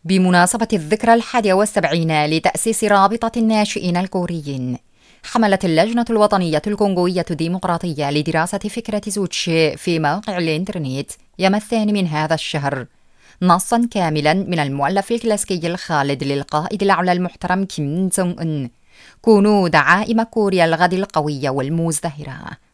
بمناسبة الذكرى 71 لتأسيس رابطة الناشئين الكوريين، حملت اللجنة الوطنية الكونغوية الديمقراطية لدراسة فكرة زوتشي في موقع الإنترنت يوم 2 من هذا الشهر نصاً كاملاً من المؤلف الكلاسيكي الخالد للقائد الأعلى المحترم كيم جونغ أون: كونوا دعائم كوريا الغد القوية والمزدهرة.